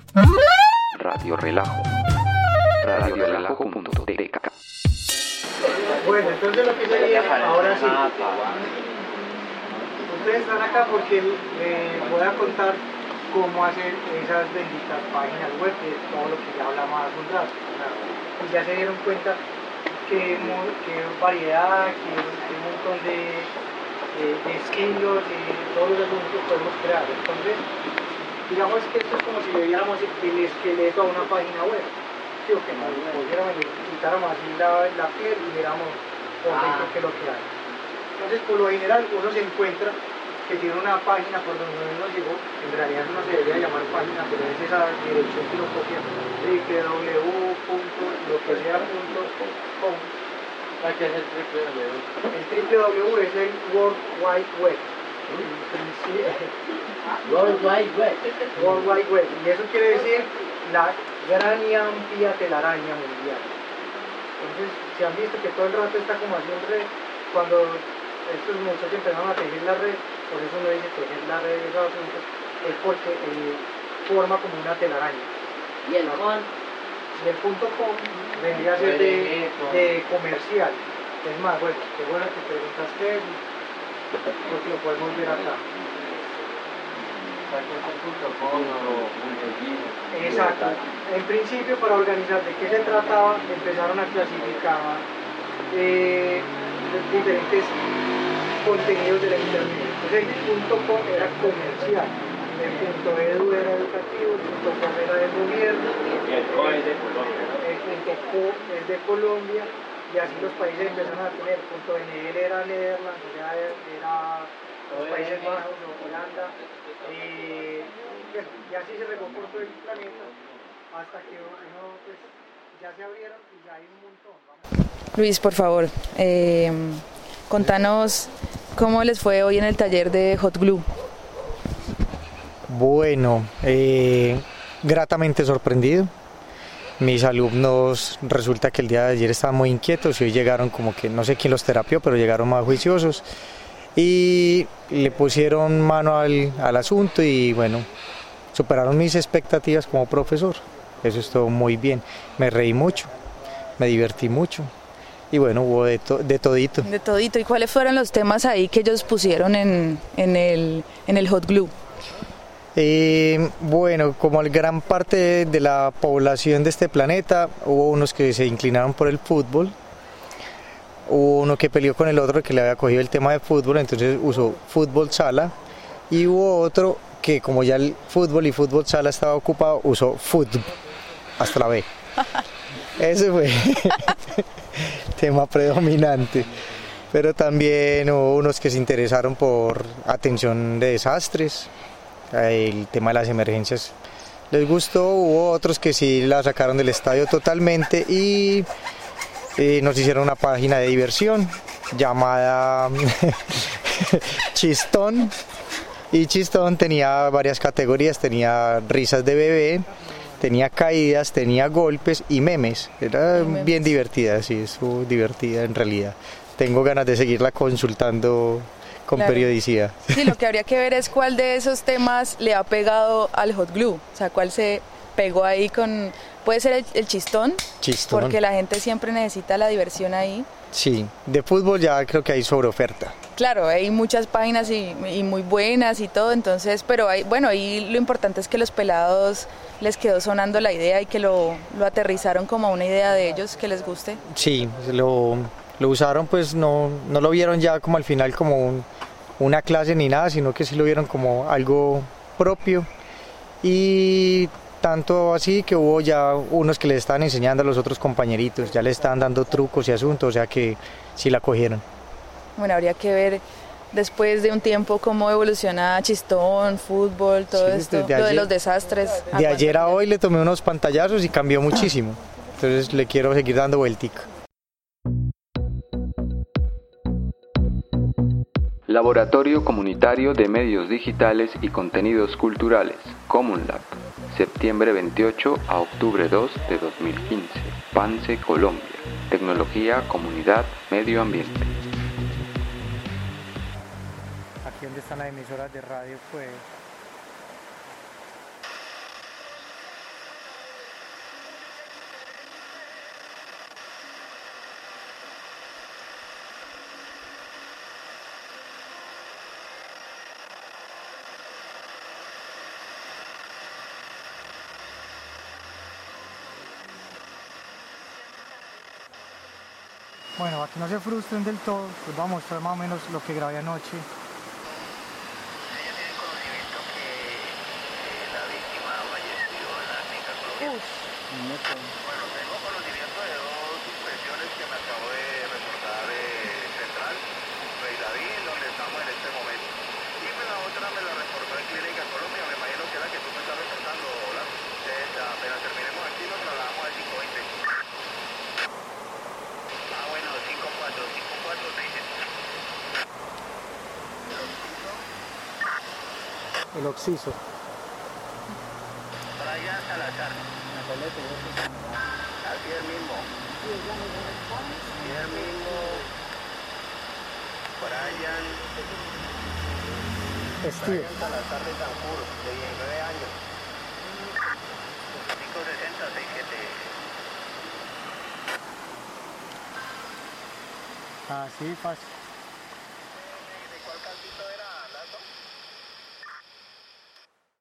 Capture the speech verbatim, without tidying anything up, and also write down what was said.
Radio Relajo. radio relajo punto t k. Bueno, entonces lo que sería, ahora sí. Ustedes están acá porque les voy a contar cómo hacer esas benditas páginas web, de todo lo que ya hablamos hace un rato. Y ya se dieron cuenta que, que variedad, que, que un montón de, de, de estilos y todos los asuntos podemos crear. Entonces, digamos que esto es como si le diéramos el esqueleto a una página web. Sí, o que nos pusiéramos y quitáramos así la, la piel y viéramos por dentro qué es lo que hay. Entonces, por lo general, uno se encuentra que tiene una página por donde uno llegó, en realidad no se debería llamar página, pero es esa dirección que uno copia, w w w punto lo que sea punto com. ¿Qué es el triple W? El triple W es el World Wide Web. World Wide Web. World Wide Web. Y eso quiere decir la gran y amplia telaraña mundial. Entonces, se han visto que todo el rato está como haciendo red, cuando estos muchachos empezaron a tejer la red, por eso uno dice tejer la red de esos asuntos, es porque eh, forma como una telaraña. ¿Y el com? Y el punto com vendría a ser de, de comercial. Es más, bueno, qué bueno que preguntaste eso, porque lo podemos ver acá. Exacto. En principio, para organizar de qué se trataba, empezaron a clasificar eh, diferentes contenidos de la internet. Entonces el punto com era comercial, el punto edu era educativo, el punto com era de gobierno, y el co es de Colombia. El punto co es de Colombia, y así los países empezaron a tener. El punto nl era Netherlands, o sea, era los Países Bajos o Holanda, y, y así se regó por todo el planeta hasta que uno, pues, ya se abrieron y ya hay un montón. Vamos. Luis, por favor, eh, contanos cómo les fue hoy en el taller de Hot Glue. Bueno, eh, gratamente sorprendido. Mis alumnos resulta que el día de ayer estaban muy inquietos y hoy llegaron como que no sé quién los terapió, pero llegaron más juiciosos y le pusieron mano al, al asunto y bueno, superaron mis expectativas como profesor. Eso estuvo muy bien, me reí mucho, me divertí mucho y bueno, hubo de, to, de todito. De todito. ¿Y cuáles fueron los temas ahí que ellos pusieron en, en, el, en el Hot Glue? Eh, bueno, como gran parte de la población de este planeta, hubo unos que se inclinaron por el fútbol, hubo uno que peleó con el otro que le había cogido el tema de fútbol, entonces usó fútbol sala, y hubo otro que como ya el fútbol y fútbol sala estaba ocupado, usó fútbol hasta la B. Ese fue el tema predominante. Pero también hubo unos que se interesaron por atención de desastres, el tema de las emergencias les gustó, hubo otros que sí la sacaron del estadio totalmente y eh, nos hicieron una página de diversión llamada Chistón, y Chistón tenía varias categorías, tenía risas de bebé, tenía caídas, tenía golpes y memes, era memes. Bien divertida, sí, es divertida en realidad, tengo ganas de seguirla consultando con claro. periodicidad. Sí, lo que habría que ver es cuál de esos temas le ha pegado al Hot Glue, o sea, cuál se pegó ahí con... Puede ser el, el chistón, chistón, porque la gente siempre necesita la diversión ahí. Sí, de fútbol ya creo que hay sobre oferta. Claro, hay muchas páginas y, y muy buenas y todo, entonces, pero hay, bueno, ahí lo importante es que los pelados les quedó sonando la idea y que lo, lo aterrizaron como una idea de ellos, que les guste. Sí, lo, lo usaron, pues no, no lo vieron ya como al final como un, una clase ni nada, sino que sí lo vieron como algo propio, y tanto así que hubo ya unos que les estaban enseñando a los otros compañeritos, ya les estaban dando trucos y asuntos, o sea que sí la cogieron. Bueno, habría que ver después de un tiempo cómo evoluciona Chistón, fútbol, todo sí, esto, lo ayer, de los desastres. De ayer a hoy le tomé unos pantallazos y cambió muchísimo, entonces le quiero seguir dando vueltica. Laboratorio Comunitario de Medios Digitales y Contenidos Culturales, CommunLab, septiembre veintiocho a octubre dos de dos mil quince, Pance, Colombia. Tecnología, comunidad, medio ambiente. Aquí donde están las emisoras de radio, pues... Bueno, para que no se frustren del todo, pues voy a mostrar más o menos lo que grabé anoche. Ella tiene conocimiento que eh, la víctima falleció en la clínica colombiana. Bueno, tengo conocimiento de dos impresiones que me acabo de reportar eh, Central, Rey David, donde estamos en este momento. Y pues la otra me la reportó en Clínica Colombia, me imagino que es la que tú me estás reportando, ¿verdad? Entonces, apenas terminemos aquí nos trasladamos al cinco veinte. Ah, bueno, cinco cuatro, cinco cuatro seis siete. El Oxiso. Brian Salazar. Así es mismo. Así es mismo. Brian. Steve. Brian Salazar de Tancur, de diecinueve años. cinco sesenta seis siete. Así fácil.